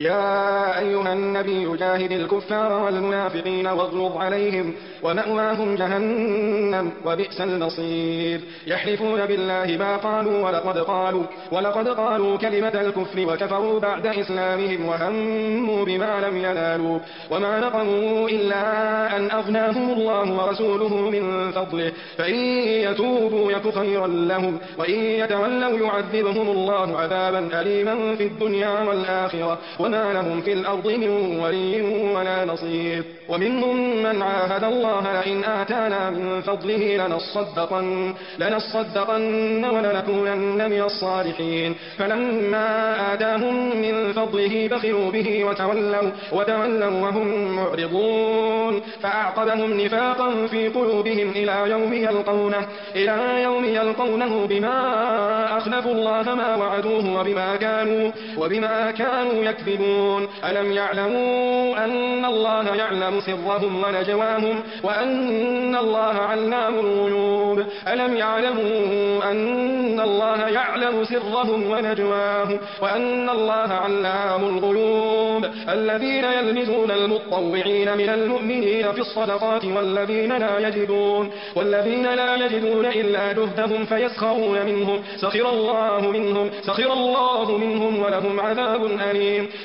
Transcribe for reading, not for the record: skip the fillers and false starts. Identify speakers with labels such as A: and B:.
A: يا أيها النبي جاهد الكفار والمنافقين واغلظ عليهم ومأواهم جهنم وبئس المصير. يحلفون بالله ما قالوا ولقد قالوا كلمة الكفر وكفروا بعد إسلامهم وهموا بما لم ينالوا وما نقموا إلا أن أغناهم الله ورسوله من فضله فإن يتوبوا يك خيرا لهم وإن يتولوا يعذبهم الله عذابا أليما في الدنيا والآخرة وما لهم في الأرض من ولي ولا نصير. ومنهم من عاهد الله لئن آتانا من فضله لنصدقن ولنكونن من الصالحين فلما آتاهم من فضله بخلوا به وتولوا وهم معرضون فأعقبهم نفاقا في قلوبهم إلى يوم يلقونه بما أخلفوا الله ما وعدوه وبما كانوا يكذبون. ألم يعلموا أن الله يعلم سرهم ونجواهم وأن الله علام الغيوب ألم يعلموا أن الله يعلم سرهم ونجواهم وأن الله علام الغيوب الذين يلمزون المطوعين من المؤمنين في الصدقات والذين لا يجدون إلا جهدهم فيسخرون منهم سخر الله منهم ولهم عذاب أليم.